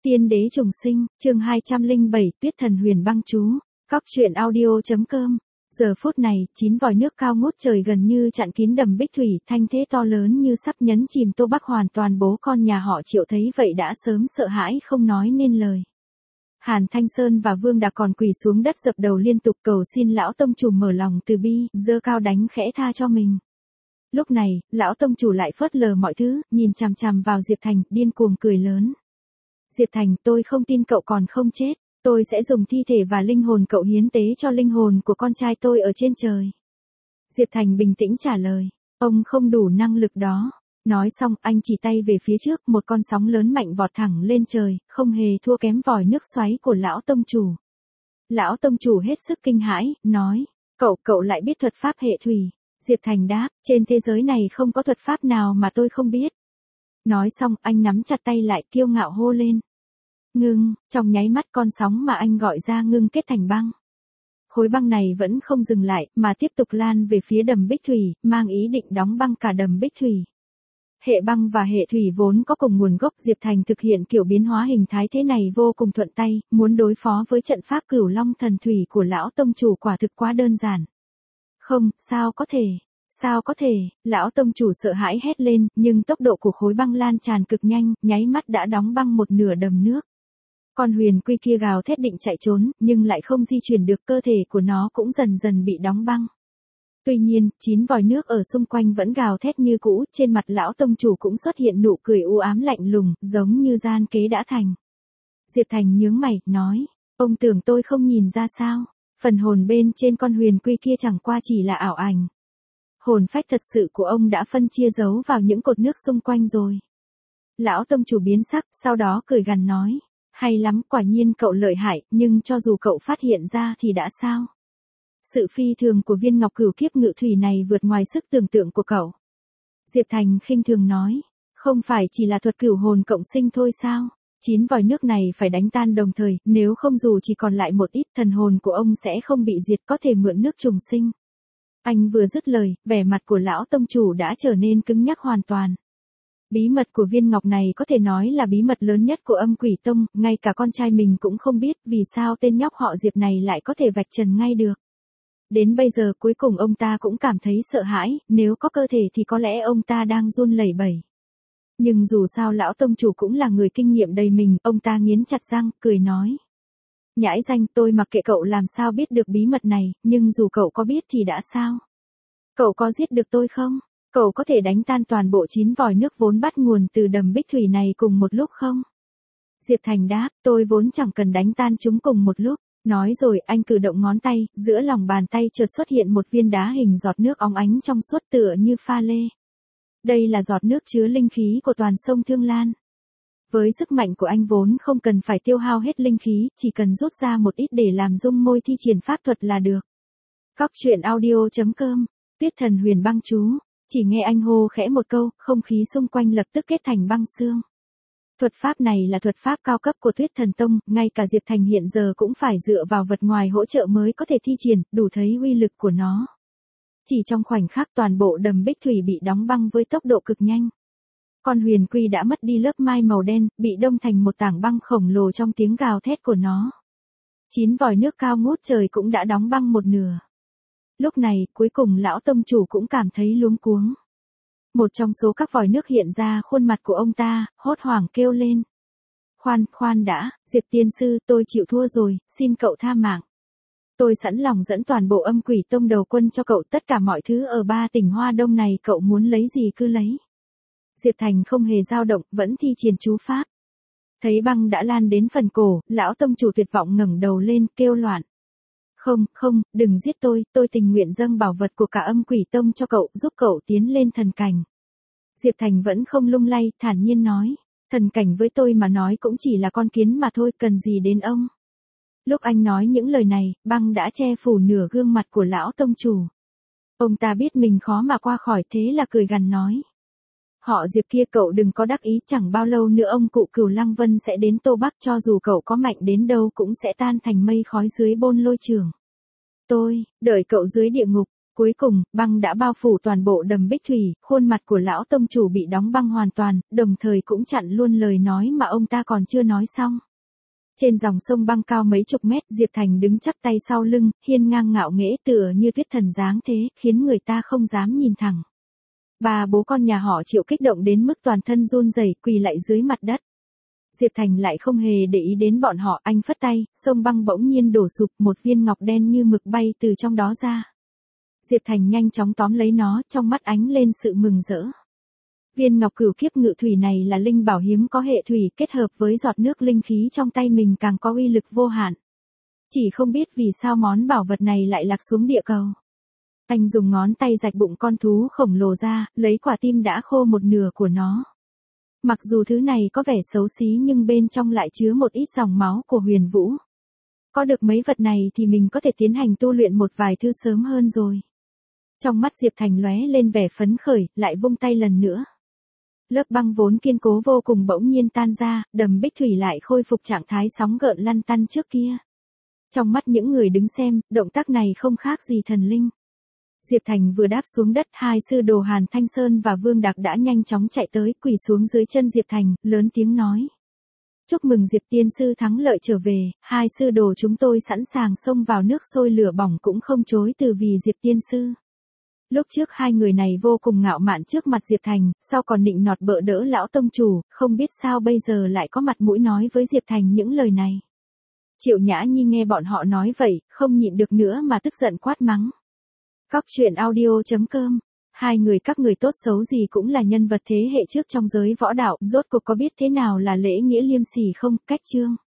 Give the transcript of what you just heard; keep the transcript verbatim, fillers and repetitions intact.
Tiên đế trùng sinh, chương hai trăm lẻ bảy, Tuyết thần huyền băng chú. Cóc truyện audio chấm com. Giờ phút này, chín vòi nước cao ngút trời gần như chặn kín đầm Bích Thủy, thanh thế to lớn như sắp nhấn chìm Tô Bắc hoàn toàn. Bố con nhà họ Triệu thấy vậy đã sớm sợ hãi không nói nên lời. Hàn Thanh Sơn và Vương Đạc còn quỳ xuống đất dập đầu liên tục cầu xin lão tông chủ mở lòng từ bi, giơ cao đánh khẽ tha cho mình. Lúc này, lão tông chủ lại phớt lờ mọi thứ, nhìn chằm chằm vào Diệp Thành, điên cuồng cười lớn. Diệp Thành, tôi không tin cậu còn không chết, tôi sẽ dùng thi thể và linh hồn cậu hiến tế cho linh hồn của con trai tôi ở trên trời. Diệp Thành bình tĩnh trả lời, ông không đủ năng lực đó. Nói xong, anh chỉ tay về phía trước, một con sóng lớn mạnh vọt thẳng lên trời, không hề thua kém vòi nước xoáy của lão tông chủ. Lão tông chủ hết sức kinh hãi, nói, cậu, cậu lại biết thuật pháp hệ thủy. Diệp Thành đáp, trên thế giới này không có thuật pháp nào mà tôi không biết. Nói xong, anh nắm chặt tay lại kiêu ngạo hô lên. Ngưng, trong nháy mắt con sóng mà anh gọi ra ngưng kết thành băng. Khối băng này vẫn không dừng lại, mà tiếp tục lan về phía đầm Bích Thủy, mang ý định đóng băng cả đầm Bích Thủy. Hệ băng và hệ thủy vốn có cùng nguồn gốc, Diệp Thành thực hiện kiểu biến hóa hình thái thế này vô cùng thuận tay, muốn đối phó với trận pháp Cửu Long thần thủy của lão tông chủ quả thực quá đơn giản. Không, sao có thể, sao có thể, lão tông chủ sợ hãi hét lên, nhưng tốc độ của khối băng lan tràn cực nhanh, nháy mắt đã đóng băng một nửa đầm nước. Con huyền quy kia gào thét định chạy trốn, nhưng lại không di chuyển được, cơ thể của nó cũng dần dần bị đóng băng. Tuy nhiên, chín vòi nước ở xung quanh vẫn gào thét như cũ, trên mặt lão tông chủ cũng xuất hiện nụ cười u ám lạnh lùng, giống như gian kế đã thành. Diệp Thành nhướng mày, nói, ông tưởng tôi không nhìn ra sao, phần hồn bên trên con huyền quy kia chẳng qua chỉ là ảo ảnh. Hồn phách thật sự của ông đã phân chia giấu vào những cột nước xung quanh rồi. Lão tông chủ biến sắc, sau đó cười gằn nói, hay lắm, quả nhiên cậu lợi hại, nhưng cho dù cậu phát hiện ra thì đã sao? Sự phi thường của viên ngọc cửu kiếp ngự thủy này vượt ngoài sức tưởng tượng của cậu. Diệp Thành khinh thường nói, không phải chỉ là thuật cửu hồn cộng sinh thôi sao? Chín vòi nước này phải đánh tan đồng thời, nếu không dù chỉ còn lại một ít, thần hồn của ông sẽ không bị diệt, có thể mượn nước trùng sinh. Anh vừa dứt lời, vẻ mặt của lão tông chủ đã trở nên cứng nhắc hoàn toàn. Bí mật của viên ngọc này có thể nói là bí mật lớn nhất của Âm Quỷ Tông, ngay cả con trai mình cũng không biết vì sao tên nhóc họ Diệp này lại có thể vạch trần ngay được. Đến bây giờ cuối cùng ông ta cũng cảm thấy sợ hãi, nếu có cơ thể thì có lẽ ông ta đang run lẩy bẩy. Nhưng dù sao lão tông chủ cũng là người kinh nghiệm đầy mình, ông ta nghiến chặt răng, cười nói. Nhãi danh, tôi mặc kệ cậu làm sao biết được bí mật này, nhưng dù cậu có biết thì đã sao? Cậu có giết được tôi không? Cậu có thể đánh tan toàn bộ chín vòi nước vốn bắt nguồn từ đầm Bích Thủy này cùng một lúc không? Diệp Thành đáp, tôi vốn chẳng cần đánh tan chúng cùng một lúc. Nói rồi anh cử động ngón tay, giữa lòng bàn tay chợt xuất hiện một viên đá hình giọt nước óng ánh trong suốt tựa như pha lê. Đây là giọt nước chứa linh khí của toàn sông Thương Lan. Với sức mạnh của anh vốn không cần phải tiêu hao hết linh khí, chỉ cần rút ra một ít để làm dung môi thi triển pháp thuật là được. Cóc truyện audio chấm com, Tuyết thần huyền băng chú, chỉ nghe anh hô khẽ một câu, không khí xung quanh lập tức kết thành băng xương. Thuật pháp này là thuật pháp cao cấp của Tuyết Thần Tông, ngay cả Diệp Thành hiện giờ cũng phải dựa vào vật ngoài hỗ trợ mới có thể thi triển, đủ thấy uy lực của nó. Chỉ trong khoảnh khắc toàn bộ đầm Bích Thủy bị đóng băng với tốc độ cực nhanh. Con huyền quy đã mất đi lớp mai màu đen, bị đông thành một tảng băng khổng lồ trong tiếng gào thét của nó. Chín vòi nước cao ngút trời cũng đã đóng băng một nửa. Lúc này, cuối cùng lão tông chủ cũng cảm thấy luống cuống. Một trong số các vòi nước hiện ra khuôn mặt của ông ta, hốt hoảng kêu lên. Khoan, khoan đã, Diệp tiên sư, tôi chịu thua rồi, xin cậu tha mạng. Tôi sẵn lòng dẫn toàn bộ Âm Quỷ Tông đầu quân cho cậu, tất cả mọi thứ ở ba tỉnh Hoa Đông này cậu muốn lấy gì cứ lấy. Diệp Thành không hề dao động, vẫn thi triển chú pháp. Thấy băng đã lan đến phần cổ, lão tông chủ tuyệt vọng ngẩng đầu lên, kêu loạn. Không, không, đừng giết tôi, tôi tình nguyện dâng bảo vật của cả Âm Quỷ Tông cho cậu, giúp cậu tiến lên thần cảnh. Diệp Thành vẫn không lung lay, thản nhiên nói, thần cảnh với tôi mà nói cũng chỉ là con kiến mà thôi, cần gì đến ông. Lúc anh nói những lời này, băng đã che phủ nửa gương mặt của lão tông chủ. Ông ta biết mình khó mà qua khỏi, thế là cười gằn nói. Họ Diệp kia, cậu đừng có đắc ý, chẳng bao lâu nữa ông cụ Cửu Lăng Vân sẽ đến Tô Bắc, cho dù cậu có mạnh đến đâu cũng sẽ tan thành mây khói dưới Bôn Lôi Trường. Tôi, đợi cậu dưới địa ngục, Cuối cùng, băng đã bao phủ toàn bộ đầm Bích Thủy, khuôn mặt của lão tông chủ bị đóng băng hoàn toàn, đồng thời cũng chặn luôn lời nói mà ông ta còn chưa nói xong. Trên dòng sông băng cao mấy chục mét, Diệp Thành đứng chắp tay sau lưng, hiên ngang ngạo nghễ tựa như tuyết thần dáng thế, khiến người ta không dám nhìn thẳng. Ba bố con nhà họ Triệu kích động đến mức toàn thân run rẩy, quỳ lại dưới mặt đất. Diệp Thành lại không hề để ý đến bọn họ, anh phất tay, sông băng bỗng nhiên đổ sụp, một viên ngọc đen như mực bay từ trong đó ra. Diệp Thành nhanh chóng tóm lấy nó, trong mắt ánh lên sự mừng rỡ. Viên ngọc cửu kiếp ngự thủy này là linh bảo hiếm có hệ thủy, kết hợp với giọt nước linh khí trong tay mình càng có uy lực vô hạn. Chỉ không biết vì sao món bảo vật này lại lạc xuống địa cầu. Anh dùng ngón tay rạch bụng con thú khổng lồ ra, lấy quả tim đã khô một nửa của nó. Mặc dù thứ này có vẻ xấu xí nhưng bên trong lại chứa một ít dòng máu của Huyền Vũ. Có được mấy vật này thì mình có thể tiến hành tu luyện một vài thứ sớm hơn rồi. Trong mắt Diệp Thành lóe lên vẻ phấn khởi, lại vung tay lần nữa. Lớp băng vốn kiên cố vô cùng bỗng nhiên tan ra, đầm Bích Thủy lại khôi phục trạng thái sóng gợn lăn tăn trước kia. Trong mắt những người đứng xem, động tác này không khác gì thần linh. Diệp Thành vừa đáp xuống đất, hai sư đồ Hàn Thanh Sơn và Vương Đạc đã nhanh chóng chạy tới, quỳ xuống dưới chân Diệp Thành, lớn tiếng nói. Chúc mừng Diệp tiên sư thắng lợi trở về, hai sư đồ chúng tôi sẵn sàng xông vào nước sôi lửa bỏng cũng không chối từ vì Diệp tiên sư. Lúc trước hai người này vô cùng ngạo mạn trước mặt Diệp Thành, sau còn nịnh nọt bợ đỡ lão tông chủ, không biết sao bây giờ lại có mặt mũi nói với Diệp Thành những lời này. Triệu Nhã Nhi nghe bọn họ nói vậy, không nhịn được nữa mà tức giận quát mắng. Cóc truyện audio chấm com. Hai người các người tốt xấu gì cũng là nhân vật thế hệ trước trong giới võ đạo, rốt cuộc có biết thế nào là lễ nghĩa liêm sỉ không, cách chương.